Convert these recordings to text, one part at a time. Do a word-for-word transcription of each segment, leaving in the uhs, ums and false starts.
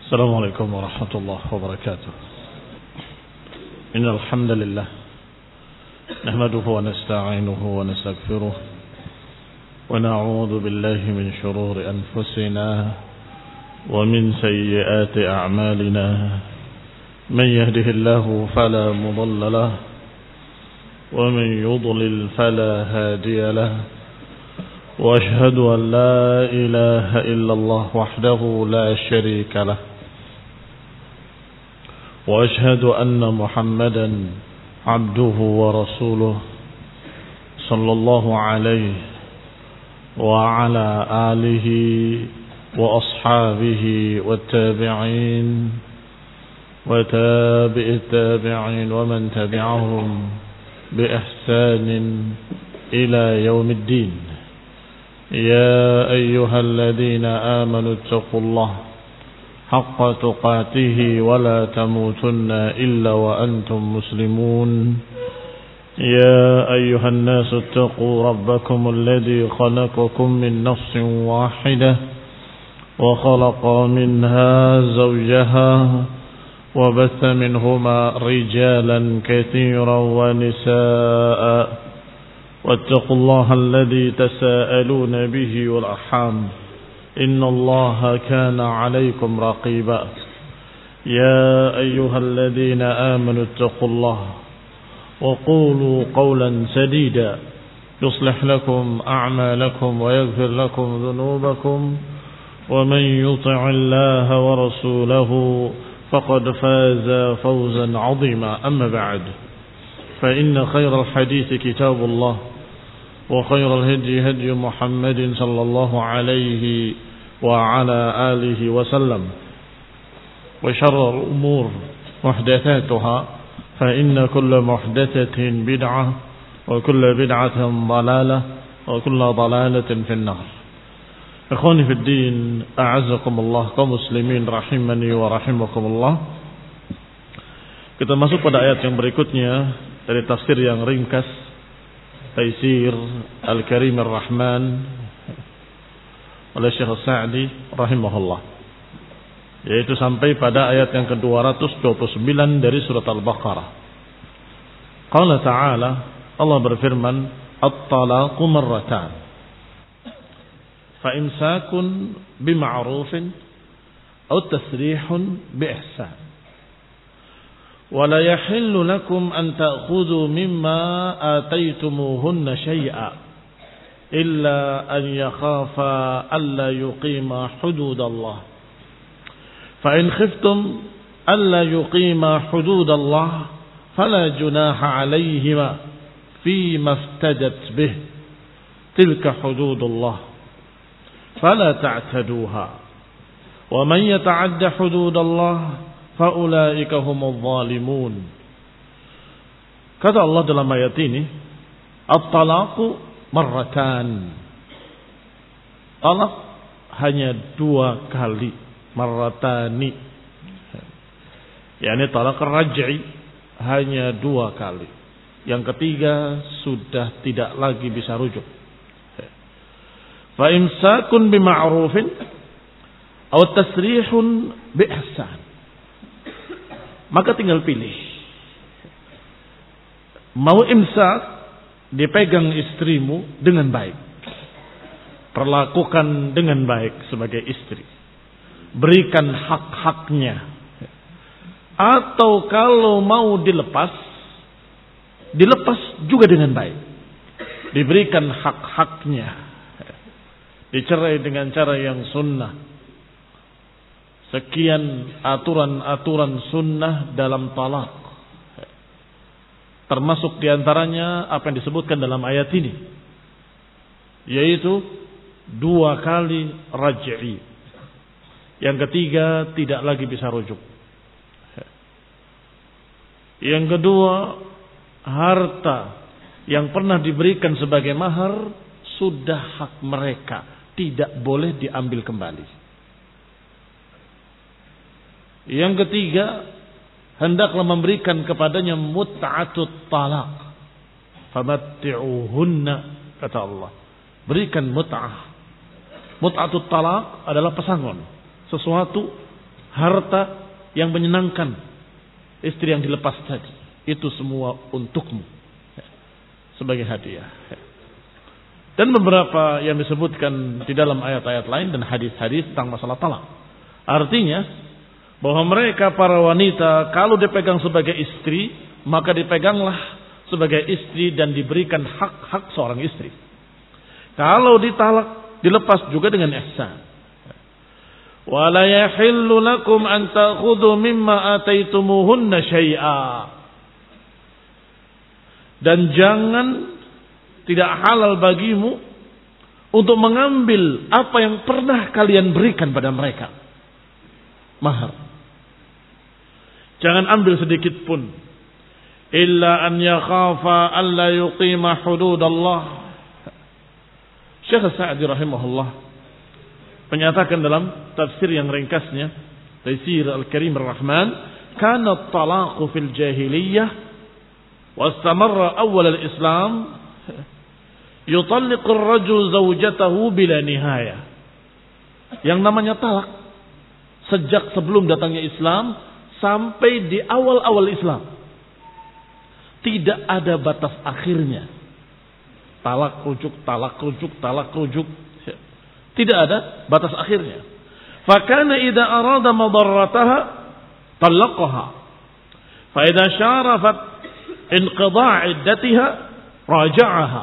السلام عليكم ورحمة الله وبركاته. إن الحمد لله نحمده ونستعينه ونستغفره ونعوذ بالله من شرور أنفسنا ومن سيئات أعمالنا. من يهده الله فلا مضل له ومن يضلل فلا هادي له. وأشهد أن لا إله إلا الله وحده لا شريك له. وأشهد أن محمدا عبده ورسوله صلى الله عليه وعلى آله وأصحابه والتابعين وتابع التابعين ومن تبعهم بإحسان إلى يوم الدين. يا أيها الذين آمنوا اتقوا الله حق تقاته ولا تموتن إلا وأنتم مسلمون. يا أيها الناس اتقوا ربكم الذي خلقكم من نفس واحدة وخلق منها زوجها وبث منهما رجالا كثيرا ونساء. واتقوا الله الذي تساءلون به والأرحام إن الله كان عليكم رقيبا. يا أيها الذين آمنوا اتقوا الله وقولوا قولا سديدا يصلح لكم أعمالكم ويغفر لكم ذنوبكم. ومن يطع الله ورسوله فقد فاز فوزا عظيما. أما بعد، فإن خير الحديث كتاب الله وخير الهدي هدي محمد صلى الله عليه وعلى آله وسلم. وشر الأمور محدثاتها فإن كل محدثة بدعة وكل بدعة ضلالة وكل ضلالة في النار. إخواني في الدين أعزكم الله kaum muslimin rahimani wa rahimakumullah. Kita masuk pada ayat yang berikutnya dari tafsir yang ringkas Taisir Al-Karim Ar-Rahman oleh Syekh Sa'di rahimahullah, yaitu sampai pada ayat yang ke dua ratus dua puluh sembilan dari surat Al-Baqarah. Qala ta'ala, Allah berfirman, At-talaqu marratan fa imsakun bima'rufin aw tasrihun biihsan. ولا يحل لكم أن تأخذوا مما آتيتموهن شيئا إلا أن يخافا ألا يقيما حدود الله فإن خفتم ألا يقيما حدود الله فلا جناح عليهما فيما افتدت به تلك حدود الله فلا تعتدوها ومن يتعد حدود الله faulaika humudz zalimun. Kata Allah dalam ayat ini, at-talaqu marratan. Talak hanya dua kali, marratani. Yani talak raj'i hanya dua kali. Yang ketiga sudah tidak lagi bisa rujuk. Fa imsakun bima'rufin aw tasrihun bi ihsan. Maka tinggal pilih. Mau imsak, dipegang istrimu dengan baik. Perlakukan dengan baik sebagai istri. Berikan hak-haknya. Atau kalau mau dilepas, dilepas juga dengan baik. Diberikan hak-haknya. Dicerai dengan cara yang sunnah. Sekian aturan-aturan sunnah dalam talak. Termasuk diantaranya apa yang disebutkan dalam ayat ini, yaitu dua kali raj'i. Yang ketiga tidak lagi bisa rujuk. Yang kedua, harta yang pernah diberikan sebagai mahar sudah hak mereka, tidak boleh diambil kembali. Yang ketiga, hendaklah memberikan kepadanya mut'atut talaq. Famatti'uhunna, kata Allah. Berikan mut'ah. Mut'atut talaq adalah pesangon. Sesuatu harta yang menyenangkan istri yang dilepas tadi, itu semua untukmu sebagai hadiah. Dan beberapa yang disebutkan di dalam ayat-ayat lain dan hadis-hadis tentang masalah talak. Artinya bahwa mereka para wanita kalau dipegang sebagai istri, maka dipeganglah sebagai istri dan diberikan hak-hak seorang istri. Kalau ditalak, dilepas juga dengan ihsan. Wala yahillu lakum an ta'khudhu mimma ataitumuhunna syai'a. Dan jangan, tidak halal bagimu untuk mengambil apa yang pernah kalian berikan pada mereka. Mahar. Jangan ambil sedikit pun. Illa an yakhafa an la yuqima hududallah. Syekh Sa'di rahimahullah menyatakan dalam tafsir yang ringkasnya, Taisir Al-Karim Ar-Rahman, kana at-talaqu fil jahiliyah wa istamarra awal al-Islam yutalliqu ar-rajul zawjatahu bila nihayah. Yang namanya talak sejak sebelum datangnya Islam sampai di awal-awal Islam tidak ada batas akhirnya. Talak rujuk, talak rujuk, talak rujuk. Tidak ada batas akhirnya. Fakana idza arada madarrataha talaqaha. Fa idza syarafat inqidha' iddatiha raja'aha.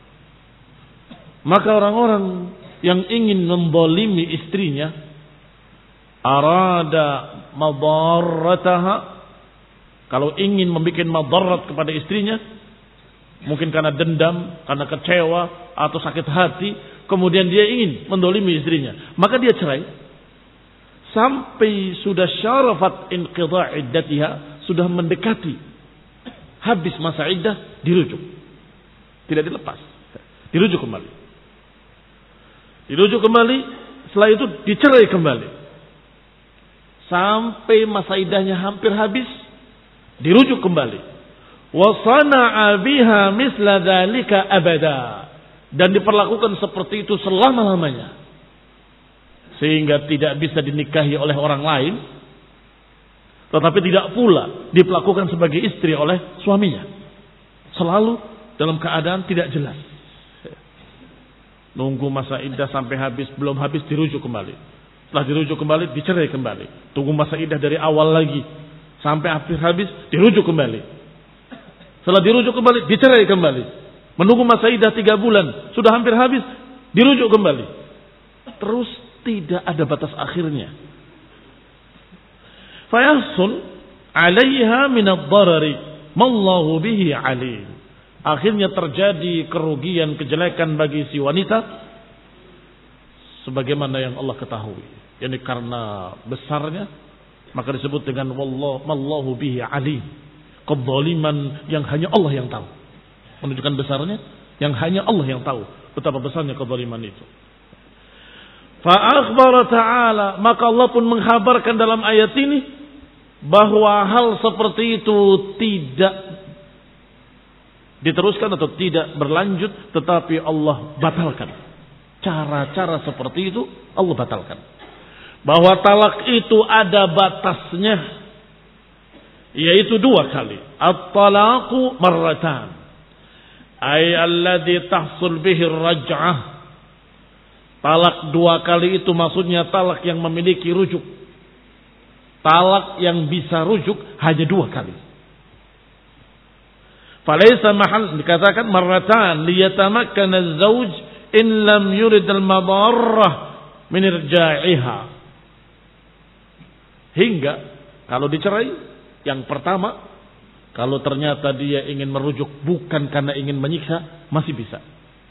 Maka orang-orang yang ingin membolimi istrinya, arada madarrataha, kalau ingin membuat madarat kepada istrinya, mungkin karena dendam, karena kecewa atau sakit hati, kemudian dia ingin mendolimi istrinya, maka dia cerai. Sampai sudah syarafat inqidha' iddatiha, sudah mendekati habis masa iddah, dirujuk. Tidak dilepas, dirujuk kembali. Dirujuk kembali, setelah itu dicerai kembali. Sampai masa iddahnya hampir habis, dirujuk kembali. Wa sana'a biha misla dzalika abada. Dan diperlakukan seperti itu selama-lamanya. Sehingga tidak bisa dinikahi oleh orang lain. Tetapi tidak pula diperlakukan sebagai istri oleh suaminya. Selalu dalam keadaan tidak jelas. Nunggu masa iddah sampai habis, belum habis dirujuk kembali. Setelah dirujuk kembali, dicerai kembali. Tunggu masa iddah dari awal lagi. Sampai hampir habis, dirujuk kembali. Setelah dirujuk kembali, dicerai kembali. Menunggu masa iddah tiga bulan, sudah hampir habis, dirujuk kembali. Terus tidak ada batas akhirnya. Fayahsun alaiha minad darari mallahu bihi alim. Akhirnya terjadi kerugian, kejelekan bagi si wanita sebagaimana yang Allah ketahui. Yani karena besarnya, maka disebut dengan wallahu mallahu bihi alim. Kezaliman yang hanya Allah yang tahu. Menunjukkan besarnya yang hanya Allah yang tahu betapa besarnya kezaliman itu. Fa akhbara ta'ala, maka Allah pun mengkhabarkan dalam ayat ini bahwa hal seperti itu tidak diteruskan atau tidak berlanjut, tetapi Allah batalkan. Cara-cara seperti itu Allah batalkan. Bahwa talak itu ada batasnya, yaitu dua kali. At-talaqu marratan, ay alladhi tahsul bihi raj'ah. Talak dua kali itu maksudnya talak yang memiliki rujuk. Talak yang bisa rujuk hanya dua kali. Falaysa mahal, dikatakan marratan liyatamakkana az-zawj in lam yurid al-madarrah min irja'iha. Hingga kalau dicerai yang pertama, kalau ternyata dia ingin merujuk bukan karena ingin menyiksa, masih bisa.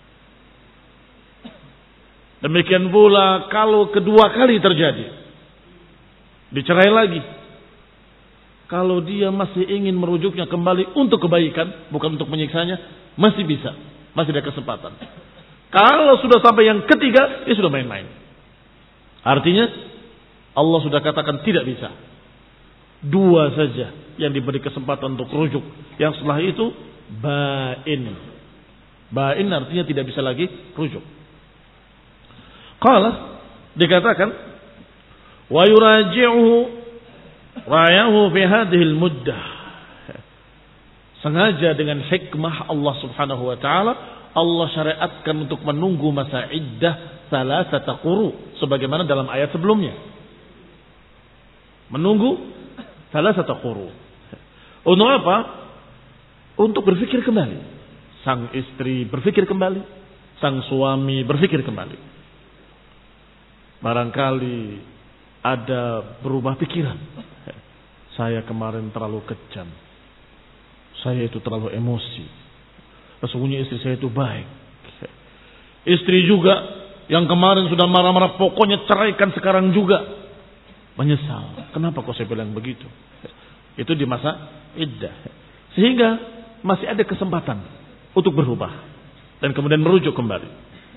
Demikian pula kalau kedua kali terjadi, dicerai lagi. Kalau dia masih ingin merujuknya kembali untuk kebaikan, bukan untuk menyiksanya, masih bisa, masih ada kesempatan. Kalau sudah sampai yang ketiga, dia sudah main-main. Artinya Allah sudah katakan tidak bisa. Dua saja yang diberi kesempatan untuk rujuk. Yang setelah itu bain. Bain artinya tidak bisa lagi rujuk. Qala, dikatakan wa yuraji'uhu ra'yahu fi hadhihi al-muddah. Sengaja dengan hikmah Allah Subhanahu wa taala, Allah syariatkan untuk menunggu masa iddah salasata quru sebagaimana dalam ayat sebelumnya. Menunggu salasata quru. Untuk apa? Untuk berpikir kembali. Sang istri berpikir kembali, sang suami berpikir kembali. Barangkali ada berubah pikiran. Saya kemarin terlalu kejam. Saya itu terlalu emosi. Sesungguhnya istri saya itu baik. Istri juga yang kemarin sudah marah-marah, pokoknya ceraikan sekarang juga. Menyesal. Kenapa kok saya bilang begitu? Itu di masa iddah. Sehingga masih ada kesempatan untuk berubah. Dan kemudian merujuk kembali.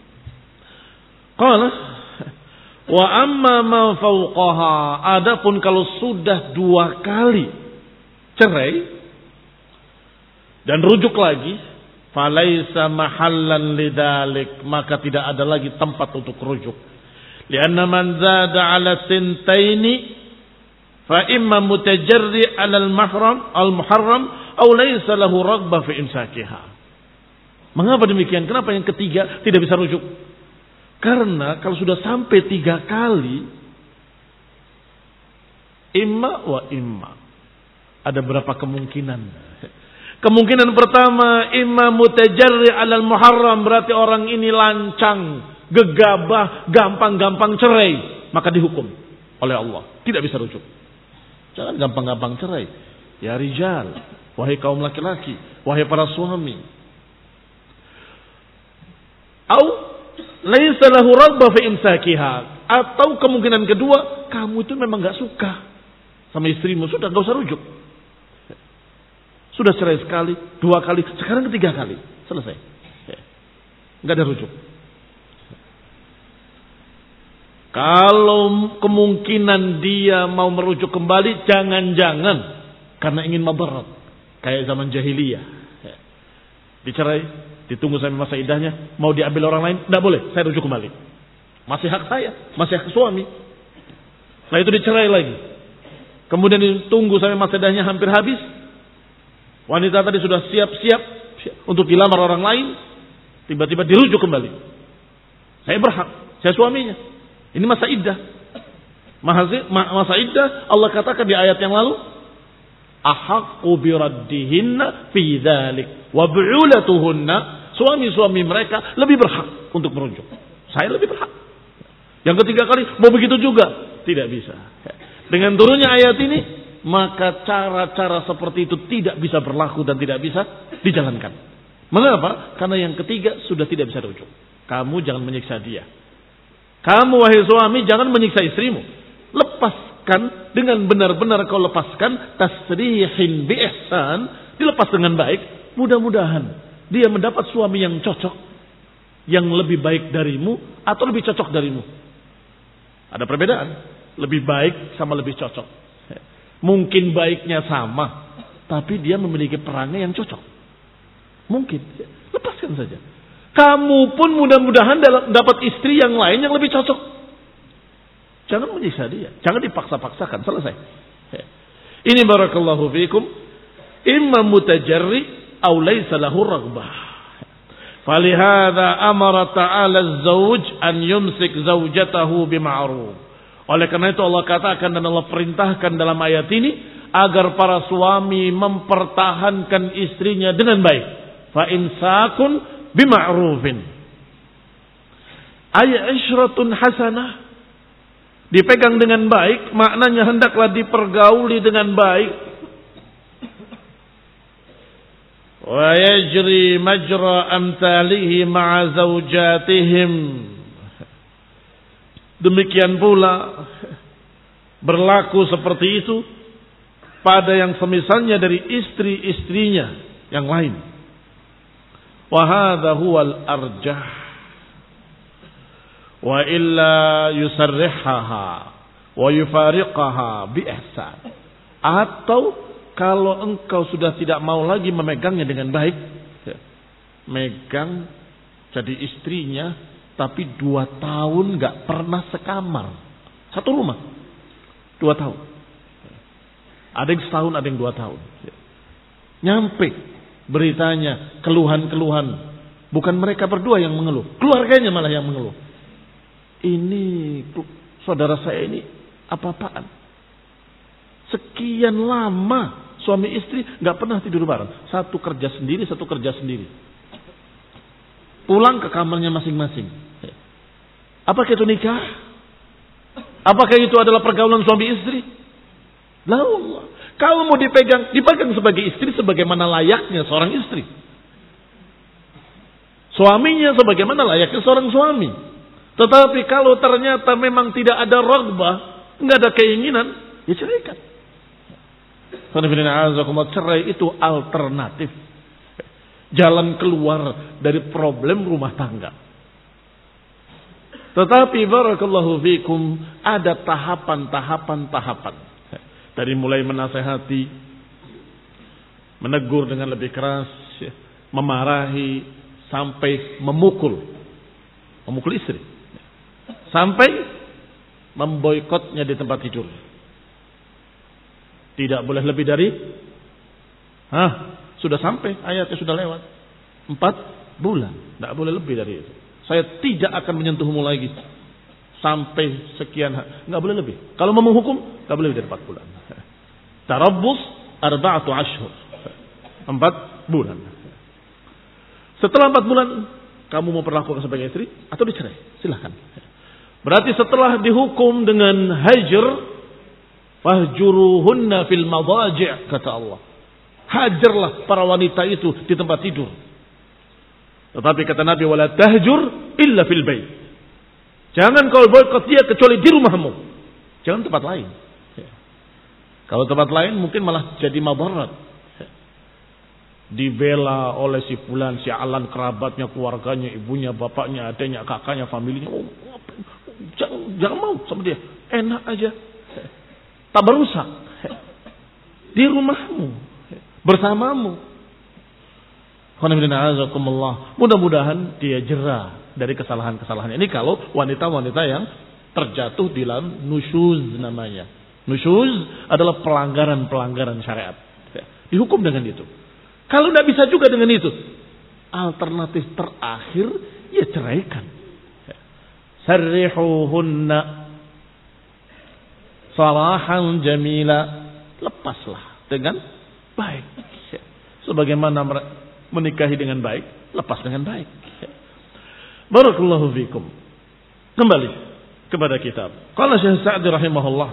Qala wa amma ma fawqaha, adapun kalau sudah dua kali cerai dan rujuk lagi, falaisa mahallan lidzalik, maka tidak ada lagi tempat untuk rujuk. Lianna man zada ala sintaini fa imma mutajarri ala al-mahram al-muharram aw laysa lahu raghbah fi imsakiha. Mengapa demikian? Kenapa yang ketiga tidak bisa rujuk? Karena kalau sudah sampai tiga kali, imma wa imma, ada berapa kemungkinan? Kemungkinan pertama, imma mutajarri alal muharram, berarti orang ini lancang, gegabah, gampang-gampang cerai, maka dihukum oleh Allah, tidak bisa rujuk. Jangan gampang-gampang cerai. Ya rijal, wahai kaum laki-laki, wahai para suami. Au laisa lahu raghbah fi imsakiha, atau kemungkinan kedua, kamu itu memang enggak suka sama istrimu, sudah enggak usah rujuk. Sudah cerai sekali, dua kali, sekarang ketiga kali. Selesai. Enggak ada rujuk. Kalau kemungkinan dia mau merujuk kembali, jangan-jangan karena ingin madarat. Kayak zaman jahiliyah. Dicerai, ditunggu sampai masa iddahnya, mau diambil orang lain, enggak boleh, saya rujuk kembali. Masih hak saya, masih hak suami. Nah itu dicerai lagi. Kemudian ditunggu sampai masa iddahnya hampir habis. Wanita tadi sudah siap-siap untuk dilamar orang lain, tiba-tiba dirujuk kembali. Saya berhak, saya suaminya. Ini masa iddah. Masa iddah Allah katakan di ayat yang lalu, ahaqqu biraddihinna fi dzalik wa bu'ulatuhunna, suami-suami mereka lebih berhak untuk merujuk. Saya lebih berhak. Yang ketiga kali mau begitu juga, tidak bisa. Dengan turunnya ayat ini, maka cara-cara seperti itu tidak bisa berlaku dan tidak bisa dijalankan. Mengapa? Karena yang ketiga sudah tidak bisa rujuk. Kamu jangan menyiksa dia. Kamu wahai suami jangan menyiksa istrimu. Lepaskan dengan benar-benar kau lepaskan, tasrihin bi ihsan, dilepas dengan baik. Mudah-mudahan dia mendapat suami yang cocok, yang lebih baik darimu atau lebih cocok darimu. Ada perbedaan, lebih baik sama lebih cocok. Mungkin baiknya sama, tapi dia memiliki perangai yang cocok. Mungkin, lepaskan saja. Kamu pun mudah-mudahan dapat istri yang lain yang lebih cocok. Jangan menyiksa dia, jangan dipaksa-paksakan. Selesai. Ini barakallahu fiikum, imma mutajarri aw laysa lahu raghbah. Falihada amara ta'ala az-zawj an yumsik zawjatahu bima'ruf. Oleh karena itu Allah katakan dan Allah perintahkan dalam ayat ini agar para suami mempertahankan istrinya dengan baik. Fa imsakun bima'rufin. Ay ishratun hasanah. Dipegang dengan baik, maknanya hendaklah dipergauli dengan baik. Wa yajri majra amthalihi ma'a zawjatihim. Demikian pula berlaku seperti itu pada yang semisalnya dari istri-istrinya yang lain. Wa hadha huwal arjah. Wa illa yusarrihaha wa yufariqaha bi ihsan. Atau kalau engkau sudah tidak mau lagi memegangnya dengan baik, megang jadi istrinya, tapi dua tahun gak pernah sekamar, satu rumah, Dua tahun. Ada yang setahun, ada yang dua tahun. Nyampe beritanya, keluhan-keluhan. Bukan mereka berdua yang mengeluh, keluarganya malah yang mengeluh. Ini saudara saya ini apa-apaan? Sekian lama suami istri nggak pernah tidur bareng. Satu kerja sendiri, satu kerja sendiri. Pulang ke kamarnya masing-masing. Apakah itu nikah? Apakah itu adalah pergaulan suami istri? La Allah. Kalau mau dipegang, dipegang sebagai istri sebagaimana layaknya seorang istri. Suaminya sebagaimana layaknya seorang suami. Tetapi kalau ternyata memang tidak ada raghbah, nggak ada keinginan, ya ceraikan. Cerai itu alternatif. Jalan keluar dari problem rumah tangga. Tetapi barakallahu fikum, ada tahapan-tahapan-tahapan. Dari mulai menasehati, menegur dengan lebih keras, memarahi, sampai memukul. Memukul istri. Sampai memboikotnya di tempat tidur. Tidak boleh lebih dari, hah, sudah sampai, ayatnya sudah lewat. Empat bulan. Tidak boleh lebih dari itu. Saya tidak akan menyentuhmu lagi. Sampai sekian, nggak boleh lebih. Kalau mau menghukum, nggak boleh lebih dari empat bulan. Tarabbus arba'atu ashhur. Empat bulan. Setelah empat bulan, kamu mau perlakukan sebagai istri atau dicerai? Silahkan. Berarti setelah dihukum dengan hajar, fahjuruhunna fil madaji', kata Allah. Hajarlah para wanita itu di tempat tidur. Tetapi kata Nabi, wala tahjur illa fil bait. Jangan kau boikot dia kecuali di rumahmu. Jangan tempat lain. Kalau tempat lain mungkin malah jadi madarat. Dibela oleh si fulan, si alan, kerabatnya, keluarganya, ibunya, bapaknya, adanya, kakaknya, familinya. Oh, jangan, jangan mau sama dia. Enak aja. Tak berusak. Di rumahmu. Bersamamu. Mudah-mudahan dia jera dari kesalahan-kesalahan ini kalau wanita-wanita yang terjatuh di dalam nusyuz namanya. Nusyuz adalah pelanggaran-pelanggaran syariat. Dihukum dengan itu. Kalau tidak bisa juga dengan itu, alternatif terakhir ya ceraikan. Sarrihuhunna sarahan jamila, lepaslah dengan baik. Sebagaimana menikahi dengan baik, lepas dengan baik. Barakallahu fikum. Kembali kepada kitab. Qala Syekh Sa'di rahimahullah,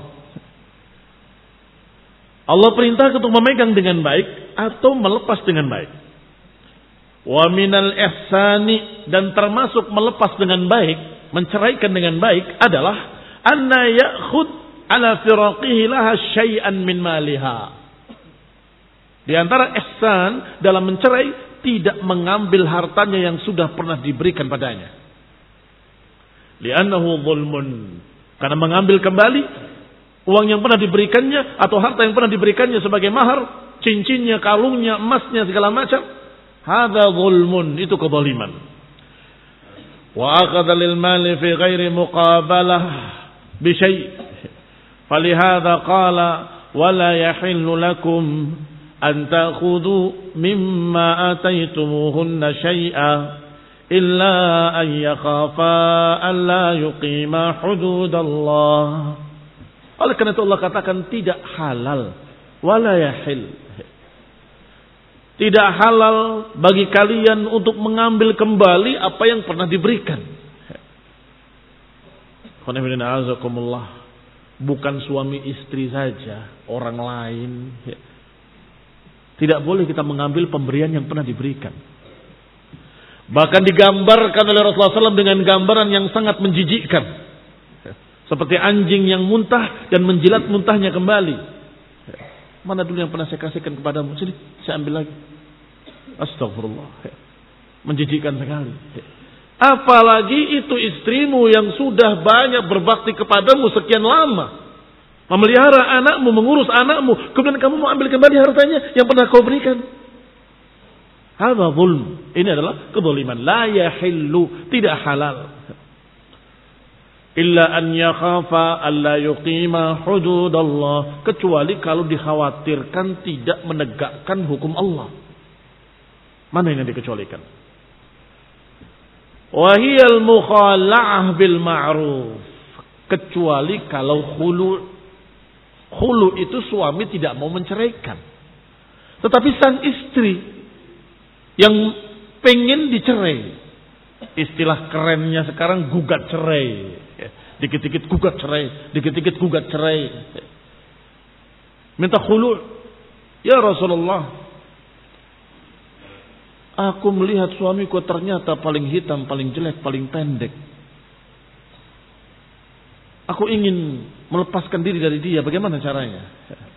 Allah perintah untuk memegang dengan baik atau melepas dengan baik. Wa minal ihsani, dan termasuk melepas dengan baik, menceraikan dengan baik adalah anna ya'khud ala firaqihi laha syai'an min maliha. Di antara ihsan dalam mencerai, tidak mengambil hartanya yang sudah pernah diberikan padanya. Li'annahu zulmun. Karena mengambil kembali uang yang pernah diberikannya atau harta yang pernah diberikannya sebagai mahar, cincinnya, kalungnya, emasnya, segala macam, hadza zulmun, itu kezaliman. Wa akhadha lil mali fi ghairi muqabalah bi syai'. Falihadza qala wala yahillu lakum an ta'khudhu mimma ataytumuhunna syai'a illa an yakhafa an la yuqima hududallah. Oleh karena itu Allah katakan tidak halal, wala yahil. Tidak halal bagi kalian untuk mengambil kembali apa yang pernah diberikan. Bukan suami istri saja, orang lain. Tidak boleh kita mengambil pemberian yang pernah diberikan. Bahkan digambarkan oleh Rasulullah shallallahu alaihi wasallam dengan gambaran yang sangat menjijikkan. Seperti anjing yang muntah dan menjilat muntahnya kembali. Mana dulu yang pernah saya kasihkan kepadamu? Sini, saya ambil lagi. Astagfirullah. Menjijikkan sekali. Apalagi itu istrimu yang sudah banyak berbakti kepadamu sekian lama. Memelihara anakmu, mengurus anakmu. Kemudian kamu mau ambil kembali hartanya yang pernah kau berikan. Hadza zulm. Ini adalah kezaliman. La yahillu. Tidak halal. illa an yakhafa alla yuqima hududallah, kecuali kalau dikhawatirkan tidak menegakkan hukum Allah. Mana yang dikecualikan? Wa hiyal mukhala'ah bil ma'ruf, kecuali kalau khulu. Khulu itu suami tidak mau menceraikan, tetapi sang istri yang pengen dicerai, istilah kerennya sekarang gugat cerai, dikit-dikit gugat cerai, dikit-dikit gugat cerai, minta khulu. Ya Rasulullah, aku melihat suamiku ternyata paling hitam, paling jelek, paling pendek. Aku ingin melepaskan diri dari dia. Bagaimana caranya?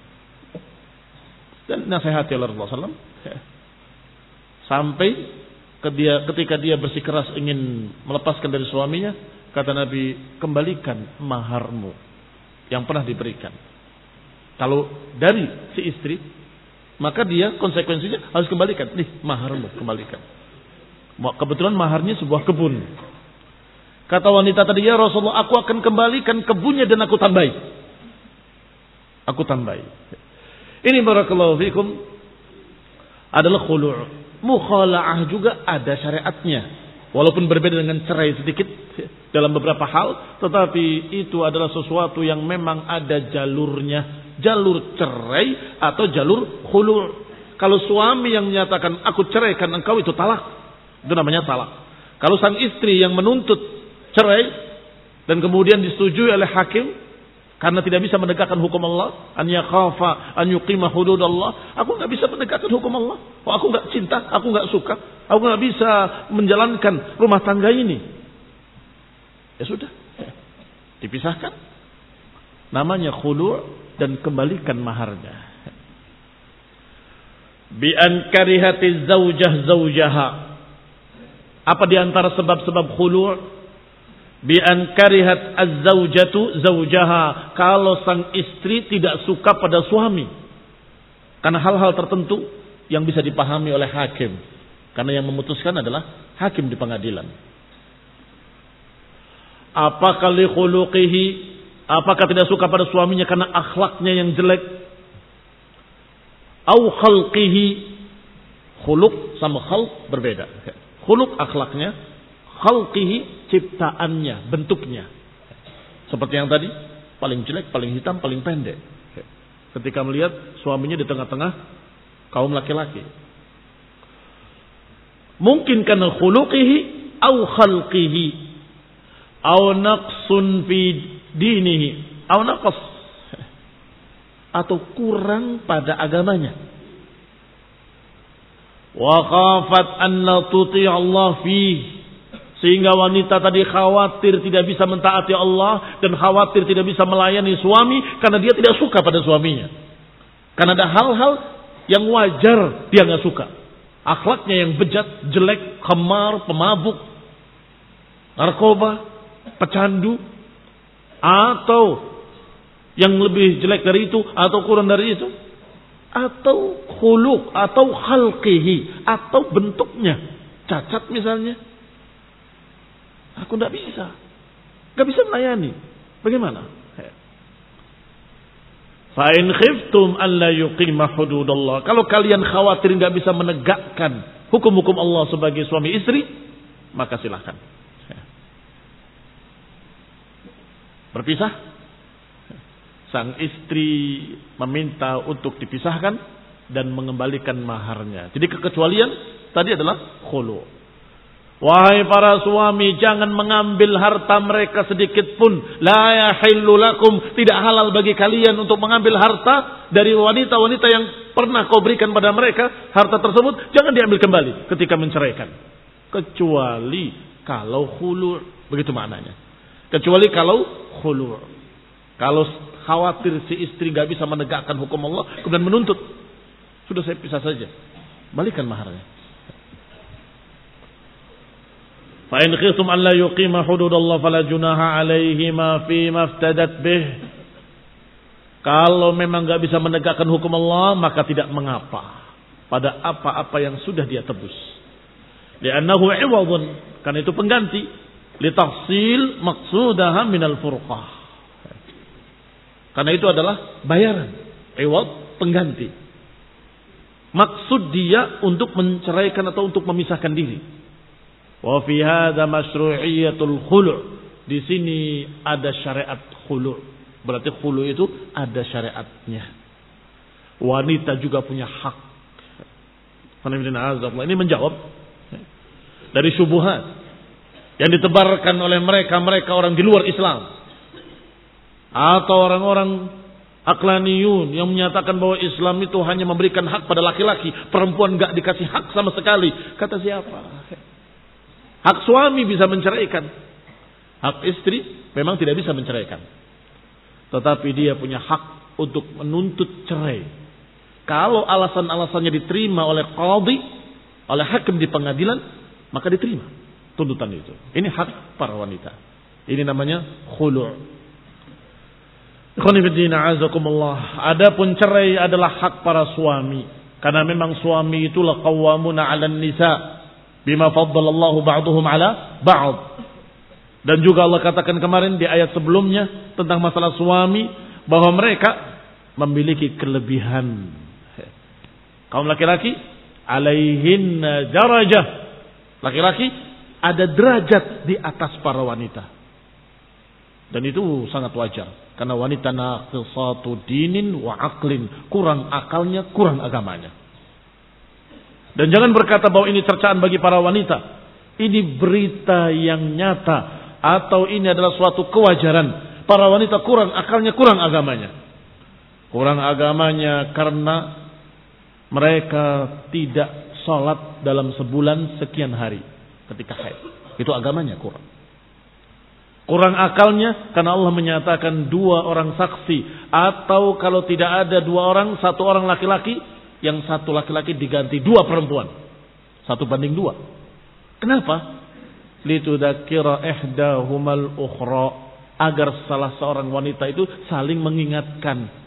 Dan nasihati oleh Rasulullah shallallahu alaihi wasallam. Sampai ketika dia bersikeras ingin melepaskan dari suaminya, kata Nabi, kembalikan maharmu yang pernah diberikan. Kalau dari si istri, maka dia konsekuensinya harus kembalikan. Nih maharmu, kembalikan. Kebetulan maharnya sebuah kebun. Kata wanita tadi, ya Rasulullah, aku akan kembalikan kebunnya dan aku tambahi. Aku tambahi. Ini barakallahu fikum adalah khulu'. Mukhala'ah juga ada syariatnya. Walaupun berbeda dengan cerai sedikit dalam beberapa hal, tetapi itu adalah sesuatu yang memang ada jalurnya. Jalur cerai atau jalur khulu'. Kalau suami yang menyatakan aku ceraikan engkau, itu talak. Itu namanya talak. Kalau sang istri yang menuntut cerai dan kemudian disetujui oleh hakim karena tidak bisa menegakkan hukum Allah, an yakhafa an yuqima hududallah, aku enggak bisa menegakkan hukum Allah. Oh, aku enggak cinta, aku enggak suka, aku enggak bisa menjalankan rumah tangga ini. Ya sudah, dipisahkan. Namanya khulu' dan kembalikan maharnya. Bi an karihati zaujah zaujaha. Apa di antara sebab-sebab khulu'? Bi an karihat az-zaujatu zaujaha, kalau sang istri tidak suka pada suami karena hal-hal tertentu yang bisa dipahami oleh hakim, karena yang memutuskan adalah hakim di pengadilan. Apakah li khuluqihi, apakah tidak suka pada suaminya karena akhlaknya yang jelek, au khalqihi, khuluq sama khalq berbeda. Khuluq akhlaknya, khalqihi ciptaannya, bentuknya. Seperti yang tadi, paling jelek, paling hitam, paling pendek. Ketika melihat suaminya di tengah-tengah kaum laki-laki. Mungkin karena khuluqihi au khalqihi au naqsun fi dinihi au naqas, atau kurang pada agamanya. Wa khafat an la tuti' Allah fihi, sehingga wanita tadi khawatir tidak bisa mentaati Allah dan khawatir tidak bisa melayani suami karena dia tidak suka pada suaminya. Karena ada hal-hal yang wajar dia nggak suka. Akhlaknya yang bejat, jelek, khamar, pemabuk, narkoba, pecandu, atau yang lebih jelek dari itu atau kurang dari itu, atau khuluq, atau khalqihi, atau bentuknya cacat misalnya. Aku tidak bisa. Tidak bisa melayani. Bagaimana? Fa'in khiftum an la yuqima hududallah. Kalau kalian khawatir tidak bisa menegakkan hukum-hukum Allah sebagai suami istri, maka silakan. Berpisah. Sang istri meminta untuk dipisahkan dan mengembalikan maharnya. Jadi kekecualian tadi adalah khulu'. Wahai para suami, jangan mengambil harta mereka sedikit pun. La yahillu lakum, tidak halal bagi kalian untuk mengambil harta dari wanita-wanita yang pernah kau berikan pada mereka. Harta tersebut jangan diambil kembali ketika menceraikan. Kecuali kalau khulu', begitu maknanya. Kecuali kalau khulu'. Kalau khawatir si istri gak bisa menegakkan hukum Allah, kemudian menuntut, sudah saya pisah saja, balikan maharnya. Fa in khiftum an la yuqima hududallah fala junaha alaihima fi maftadat bih. Kalau memang enggak bisa menegakkan hukum Allah, maka tidak mengapa pada apa-apa yang sudah dia tebus. Li'annahu 'iwadun, karena itu pengganti. Litahsil maqsudaha minal furqah. Karena itu adalah bayaran, reward, pengganti. Maksud dia untuk menceraikan atau untuk memisahkan diri. Wa fi hadza masyru'iyatul khulu'. Di sini ada syariat khulu'. Berarti khulu' itu ada syariatnya. Wanita juga punya hak. Ini menjawab dari syubhat yang ditebarkan oleh mereka-mereka orang di luar Islam. Atau orang-orang aklaniyun yang menyatakan bahwa Islam itu hanya memberikan hak pada laki-laki. Perempuan gak dikasih hak sama sekali. Kata siapa? Hak suami bisa menceraikan. Hak istri memang tidak bisa menceraikan. Tetapi dia punya hak untuk menuntut cerai. Kalau alasan-alasannya diterima oleh qadhi, oleh hakim di pengadilan, maka diterima tuntutan itu. Ini hak para wanita. Ini namanya khulu'. Adapun cerai adalah hak para suami. Karena memang suami itulah qawwamuna 'alan nisa bima faddalallahu ba'dhum 'ala ba'd. Dan juga Allah katakan kemarin di ayat sebelumnya tentang masalah suami bahwa mereka memiliki kelebihan. Kaum laki-laki alaihinna darajah. Laki-laki ada derajat di atas para wanita. Dan itu sangat wajar. Karena wanita naqisatu dinin wa aqlin. Kurang akalnya, kurang agamanya. Dan jangan berkata bahwa ini cercaan bagi para wanita. Ini berita yang nyata. Atau ini adalah suatu kewajaran. Para wanita kurang akalnya, kurang agamanya. Kurang agamanya karena mereka tidak sholat dalam sebulan sekian hari ketika haid. Itu agamanya kurang. Kurang akalnya karena Allah menyatakan dua orang saksi. Atau kalau tidak ada dua orang, satu orang laki-laki. Yang satu laki-laki diganti dua perempuan. Satu banding dua. Kenapa? Litudakira ihdahumal ukhra. Agar salah seorang wanita itu saling mengingatkan.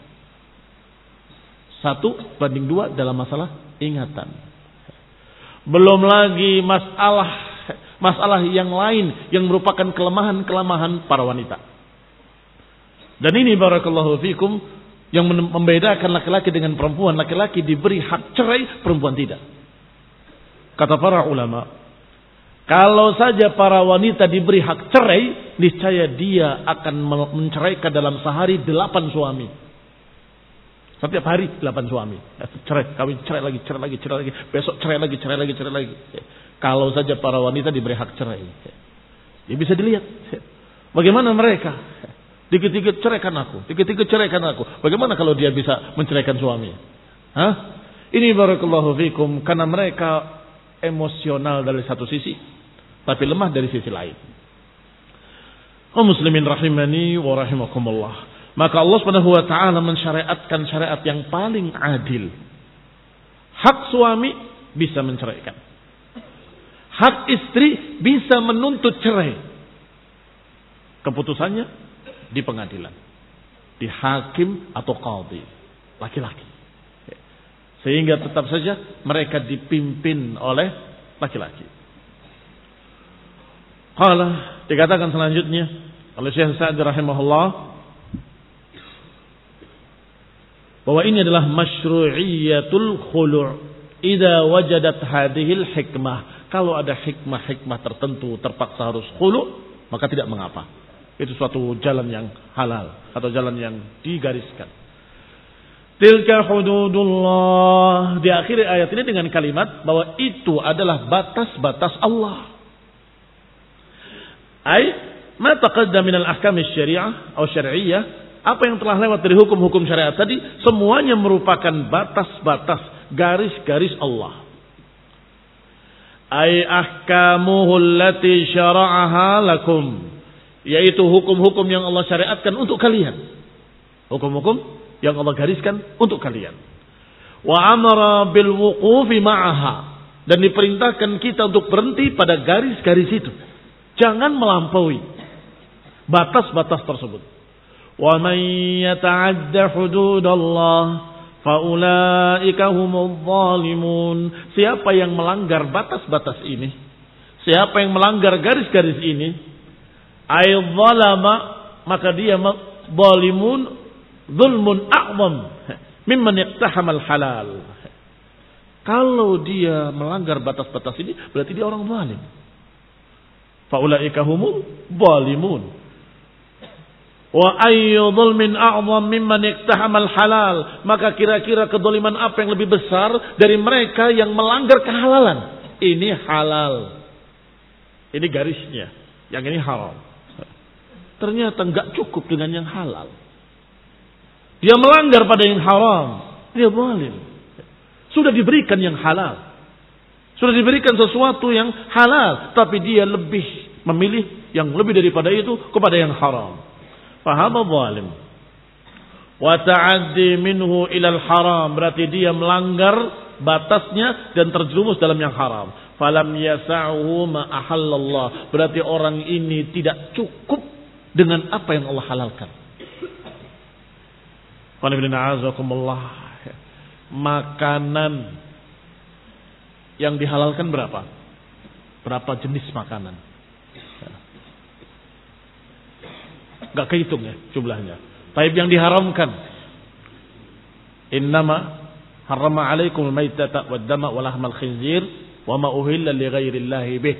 Satu banding dua dalam masalah ingatan. Belum lagi masalah masalah yang lain yang merupakan kelemahan-kelemahan para wanita. Dan ini barakallahu fikum yang membedakan laki-laki dengan perempuan. Laki-laki diberi hak cerai, perempuan tidak. Kata para ulama, kalau saja para wanita diberi hak cerai, niscaya dia akan menceraikan dalam sehari delapan suami. Setiap hari delapan suami. Cerai, kawin, cerai lagi, cerai lagi, cerai lagi. Besok cerai lagi, cerai lagi, cerai lagi. Kalau saja para wanita diberi hak cerai. Ya bisa dilihat. Bagaimana mereka? Dikit-dikit ceraikan aku. Dikit-dikit ceraikan aku. Bagaimana kalau dia bisa menceraikan suami? Hah? Ini barakallahu fikum. Karena mereka emosional dari satu sisi. Tapi lemah dari sisi lain. Oh muslimin rahimani wa rahimakumullah. Maka Allah Subhanahu wa taala mensyariatkan syariat yang paling adil. Hak suami bisa menceraikan. Hak istri bisa menuntut cerai. Keputusannya di pengadilan. Di hakim atau qadhi. Laki-laki. Sehingga tetap saja mereka dipimpin oleh laki-laki. Qala, dikatakan selanjutnya oleh Syekh Sa'di rahimahullah bahwa ini adalah masyru'iyatul khulu' idza wajadat hadhil hikmah. Kalau ada hikmah-hikmah tertentu terpaksa harus khulu', maka tidak mengapa. Itu suatu jalan yang halal atau jalan yang digariskan. Tilka hududullah. Di akhir ayat ini dengan kalimat bahwa itu adalah batas-batas Allah. Ai ma taqaddama min al-ahkam asy-syari'ah atau syar'iyyah, apa yang telah lewat dari hukum-hukum syariat tadi semuanya merupakan batas-batas, garis-garis Allah. Ai ahkamuhu allati syara'aha lakum, yaitu hukum-hukum yang Allah syariatkan untuk kalian. Hukum-hukum yang Allah gariskan untuk kalian. Wa amara bil wuqufi ma'aha, dan diperintahkan kita untuk berhenti pada garis-garis itu. Jangan melampaui batas-batas tersebut. Wa man yata'adda hududallah fa ulaika humudz zalimun. Siapa yang melanggar batas-batas ini, siapa yang melanggar garis-garis ini, ay zalama, maka dia zalimun zulmun a'zam mimman iqtahamal halal. Kalau dia melanggar batas-batas ini berarti dia orang zalim. Faulaika humul zalimun. Wa ayyu dhulmin a'zam mimman iqtahamal halal, maka kira-kira kedzaliman apa yang lebih besar dari mereka yang melanggar kehalalan. Ini halal, ini garisnya, yang ini haram. Ternyata enggak cukup dengan yang halal, dia melanggar pada yang haram, dia zalim. Sudah diberikan yang halal, sudah diberikan sesuatu yang halal, tapi dia lebih memilih yang lebih daripada itu kepada yang haram. Faham zalim. Wa ta'addi minhu ilal haram, berarti dia melanggar batasnya dan terjerumus dalam yang haram. Falam yasa'uhu ma ahallallah, berarti orang ini tidak cukup dengan apa yang Allah halalkan. Makanan yang dihalalkan berapa? Berapa jenis makanan? Gak kehitung ya jumlahnya. Taib yang diharamkan, innama harrama alaikum al-maitata wad-dama wa lahmal khinzir wa ma uhilla li ghairillahi bih.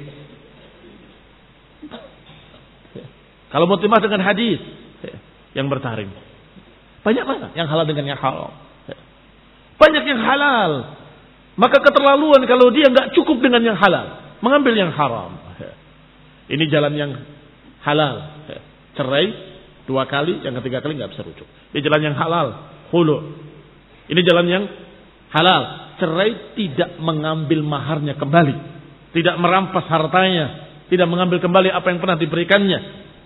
Kalau mau timah dengan hadis yang bertaring, banyak mana yang halal dengan yang haram? Banyak yang halal. Maka keterlaluan kalau dia nggak cukup dengan yang halal, mengambil yang haram. Ini jalan yang halal. Cerai dua kali, yang ketiga kali nggak bisa rujuk. Ini jalan yang halal, khulu. Ini jalan yang halal, cerai tidak mengambil maharnya kembali, tidak merampas hartanya, tidak mengambil kembali apa yang pernah diberikannya.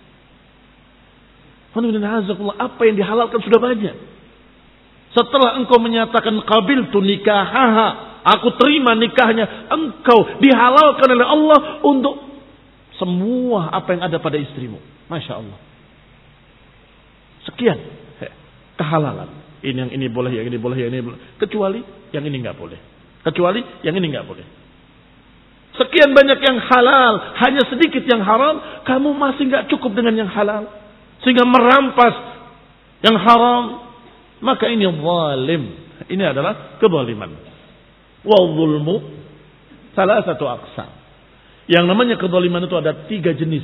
Apa yang dihalalkan sudah banyak. Setelah engkau menyatakan qabiltu nikahaha, aku terima nikahnya, engkau dihalalkan oleh Allah untuk semua apa yang ada pada istrimu. Masya Allah. Sekian kehalalan. Ini yang ini boleh, yang ini boleh, yang ini boleh. Kecuali yang ini nggak boleh. Kecuali yang ini nggak boleh. Sekian banyak yang halal, hanya sedikit yang haram. Kamu masih nggak cukup dengan yang halal, sehingga merampas yang haram. Maka ini zalim. Ini adalah kezaliman. Wa zulmu salah satu aqsam. Yang namanya kezaliman itu ada tiga jenis.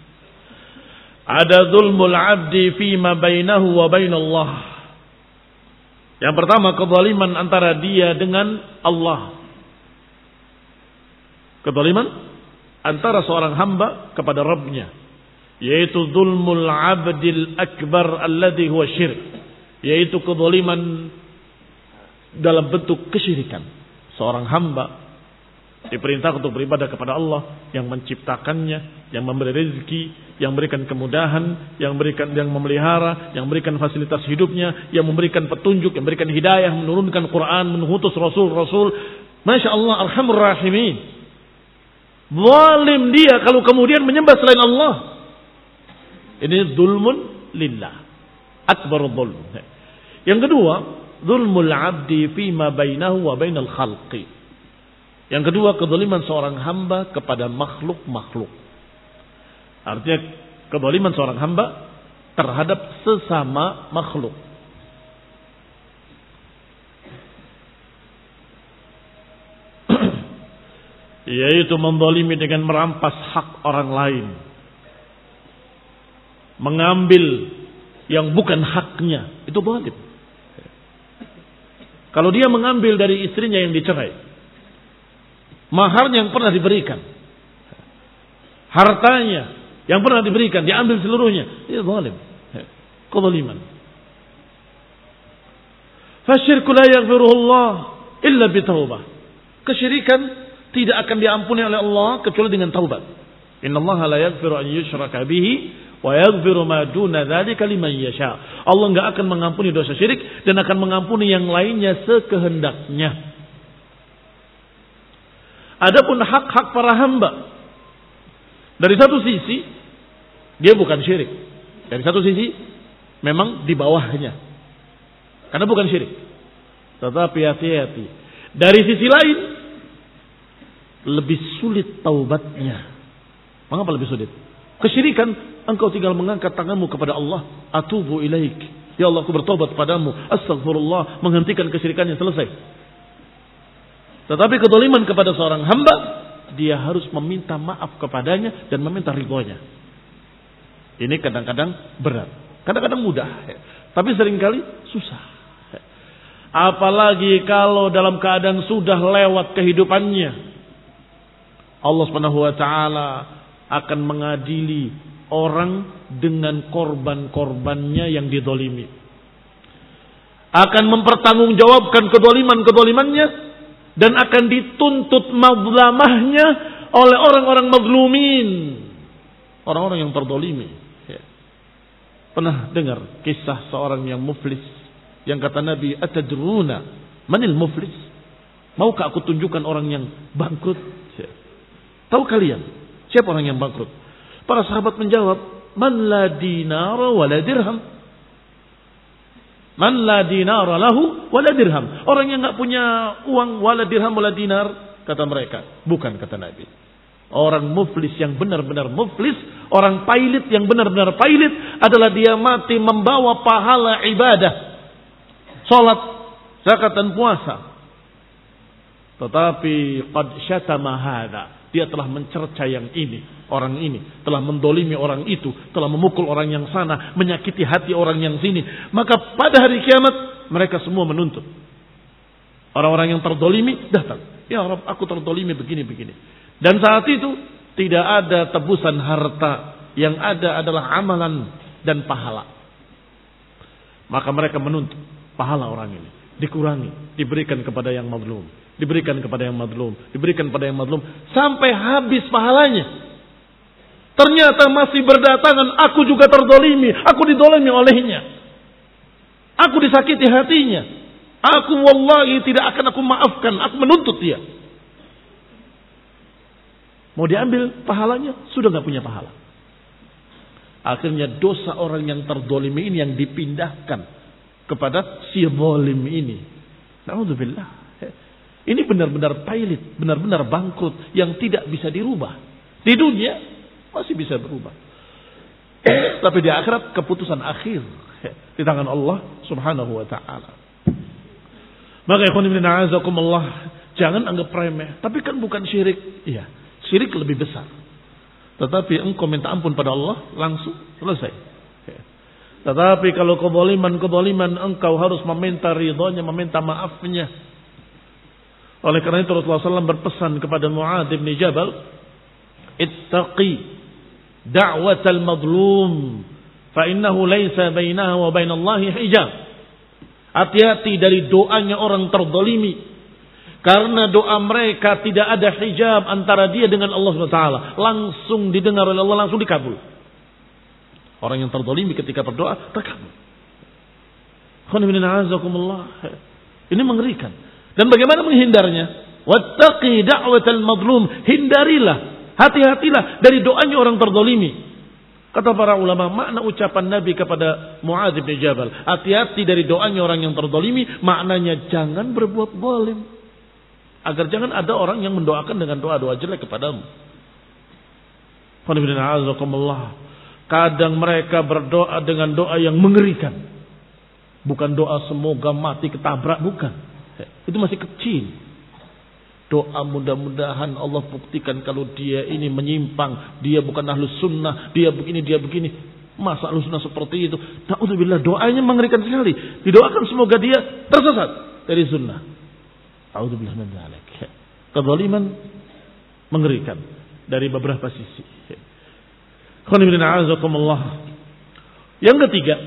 Ada zulmul abdi fima bainahu wa bainallah. Yang pertama kezaliman antara dia dengan Allah. Kezaliman antara seorang hamba kepada Rabbnya, yaitu zulmul abdil akbar alladhi huwa syirk, yaitu kezaliman dalam bentuk kesyirikan. Seorang hamba diperintah untuk beribadah kepada Allah yang menciptakannya, yang memberi rezeki, yang memberikan kemudahan, yang memberikan, yang memelihara, yang memberikan fasilitas hidupnya, yang memberikan petunjuk, yang memberikan hidayah, menurunkan Quran, mengutus Rasul-Rasul. Masya Allah, Arhamur Rahimin. Zalim dia kalau kemudian menyembah selain Allah. Ini zulmun lillah, akbar zulm. Yang kedua, zulmul abdi fima bainahu wa bainal khalqi. Yang kedua, kezaliman seorang hamba kepada makhluk-makhluk. Artinya kezaliman seorang hamba terhadap sesama makhluk. Yaitu menzalimi dengan merampas hak orang lain, mengambil yang bukan haknya, itu zalim. Kalau dia mengambil dari istrinya yang dicerai, maharnya yang pernah diberikan, hartanya yang pernah diberikan, diambil seluruhnya, itu zalim. Kezaliman. Fasyirku la yaghfiruhu Allah illa bitaubah. Kesyirikan tidak akan diampuni oleh Allah kecuali dengan taubat. Innallaha la yaghfiru an yushraka bihi wa yaghfiru ma duna dzalika liman yasha. Allah enggak akan mengampuni dosa syirik dan akan mengampuni yang lainnya sekehendaknya. Adapun hak-hak para hamba, dari satu sisi dia bukan syirik, dari satu sisi memang di bawahnya karena bukan syirik, tetapi hati-hati, dari sisi lain lebih sulit taubatnya. Mengapa lebih sulit? kesyirikan, engkau tinggal mengangkat tanganmu kepada Allah, atubu ilaik, ya Allah aku bertobat padamu, astagfirullah, menghentikan kesyirikannya, selesai. Tetapi kezaliman kepada seorang hamba, dia harus meminta maaf kepadanya dan meminta ridhonya. Ini kadang-kadang berat, kadang-kadang mudah, tapi seringkali susah. Apalagi kalau dalam keadaan sudah lewat kehidupannya, Allah Subhanahu wa taala akan mengadili orang dengan korban-korbannya yang dizalimi. Akan mempertanggungjawabkan kezaliman-kezalimannya dan akan dituntut mazlamahnya oleh orang-orang mazlumin, orang-orang yang terzalimi. Pernah dengar kisah seorang yang muflis yang kata Nabi, atadruna manil muflis? Maukah aku tunjukkan orang yang bangkrut? Tahu kalian siapa orang yang bangkrut? Para sahabat menjawab, man la dinara wa la dirham. Man la dinara lahu wa la dirham. Orang yang enggak punya uang, wala dirham wala dinar, kata mereka. Bukan, kata Nabi. Orang muflis yang benar-benar muflis, orang pailit yang benar-benar pailit adalah dia mati membawa pahala ibadah, salat, zakat dan puasa. Tetapi qad syatama hadza, dia telah mencerca yang ini, orang ini telah mendolimi orang itu, telah memukul orang yang sana, menyakiti hati orang yang sini. Maka pada hari kiamat mereka semua menuntut. Orang-orang yang terdolimi datang, ya Rabb, aku terdolimi begini-begini. Dan saat itu tidak ada tebusan harta, yang ada adalah amalan dan pahala. Maka mereka menuntut pahala orang ini dikurangi, diberikan kepada yang mazlum, diberikan kepada yang mazlum, diberikan kepada yang mazlum, sampai habis pahalanya. Ternyata masih berdatangan, aku juga terdolimi, aku didolimi olehnya, aku disakiti hatinya, aku wallahi tidak akan aku maafkan, aku menuntut dia. Mau diambil pahalanya, sudah gak punya pahala. Akhirnya dosa orang yang terdolimi ini yang dipindahkan kepada si zalim ini. Na'udzubillah. Ini benar-benar pailit, benar-benar bangkrut yang tidak bisa dirubah. Di dunia masih bisa berubah, tapi di akhirat keputusan akhir di tangan Allah Subhanahu wa taala. Maka ikhwan fillah azakumullah, jangan anggap remeh. Tapi kan bukan syirik. Iya, syirik lebih besar. Tetapi engkau minta ampun pada Allah, langsung selesai. Tetapi kalau kezaliman-kezaliman, engkau harus meminta ridhonya, meminta maafnya. Oleh karena itu Rasulullah shallallahu alaihi wasallam berpesan kepada Mu'adz bin Jabal, ittaqi da'watal madlum fa innahu laysa bainaha wa bainallahi hijab. Hati-hati dari doanya orang terzalimi, karena doa mereka tidak ada hijab antara dia dengan Allah subhanahu wa taala. Langsung didengar oleh Allah, langsung dikabul. Orang yang terzalimi ketika berdoa terkabul. Ini mengerikan. Dan bagaimana menghindarnya? Wattaqi da'watal madlum, hindarilah, hati-hatilah dari doanya orang terzalimi. Kata para ulama, makna ucapan Nabi kepada Mu'adz bin Jabal, hati-hati dari doanya orang yang terzalimi, maknanya jangan berbuat zalim. Agar jangan ada orang yang mendoakan dengan doa-doa jelek kepadamu. Kadang mereka berdoa dengan doa yang mengerikan. Bukan doa semoga mati ketabrak, bukan. Itu masih kecil. Doa mudah-mudahan Allah buktikan kalau dia ini menyimpang, dia bukan ahlus sunnah, dia begini, dia begini. Masa ahlus sunnah seperti itu? Na'udzubillah, doanya mengerikan sekali. Didoakan semoga dia tersesat dari sunnah. Na'udzubillah min dzalik. Kezaliman mengerikan dari beberapa sisi. Yang ketiga,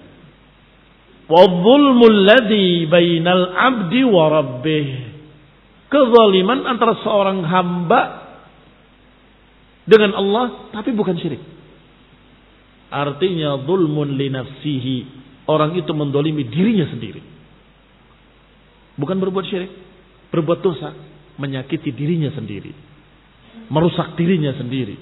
wadzulmul ladzi bainal abdi wa rabbih. Kezaliman antara seorang hamba dengan Allah, tapi bukan syirik. Artinya zulmun li nafsihi, orang itu mendolimi dirinya sendiri. Bukan berbuat syirik, berbuat dosa, menyakiti dirinya sendiri, merusak dirinya sendiri.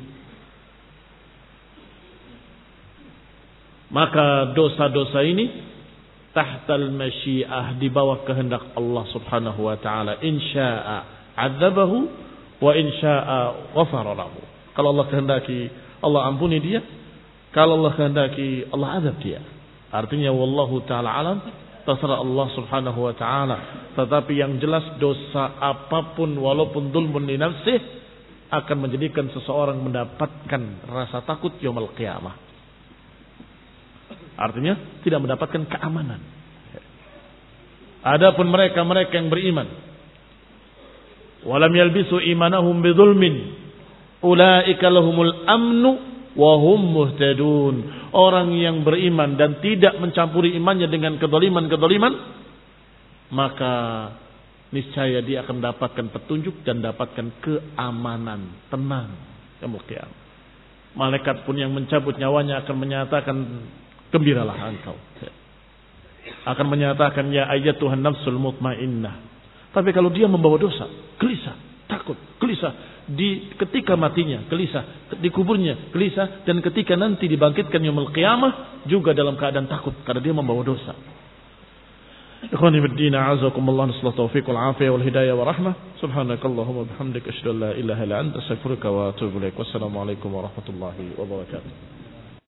Maka dosa-dosa ini tahtal masyiah, di bawah kehendak Allah subhanahu wa ta'ala. Insya'a adzabahu wa insya'a ghafara lahu. Kalau Allah kehendaki, Allah ampuni dia. Kalau Allah kehendaki, Allah azab dia. Artinya wallahu taala alam, terserah Allah Subhanahu wa taala. Tetapi yang jelas dosa apapun walaupun dzulmun li nafsih akan menjadikan seseorang mendapatkan rasa takut yaumul qiyamah. Artinya tidak mendapatkan keamanan. Adapun mereka-mereka yang beriman, walam yalbisu imanahum bidzulmin, ulaika lahumul amnu wa hum muhtadun. Orang yang beriman dan tidak mencampuri imannya dengan kedoliman-kedoliman, maka niscaya dia akan mendapatkan petunjuk dan dapatkan keamanan, tenang yaumul qiyamah. Malaikat pun yang mencabut nyawanya akan menyatakan, gembiralah engkau. Akan menyatakan, ya ayyatuhan nafsul mutmainnah. Tapi kalau dia membawa dosa, gelisah, takut, gelisah di ketika matinya, gelisah di kuburnya, gelisah, dan ketika nanti dibangkitkan yaumul qiyamah juga dalam keadaan takut karena dia membawa dosa. Ikhwani fiddin, a'azakumullah, nasallahu taufiq wal afiyah wal hidayah wa rahmah. Subhanakallahumma bihamdika asyhadu an la ilaha illa anta astaghfiruka wa atubu ilaik. Wassalamu alaikum warahmatullahi wabarakatuh.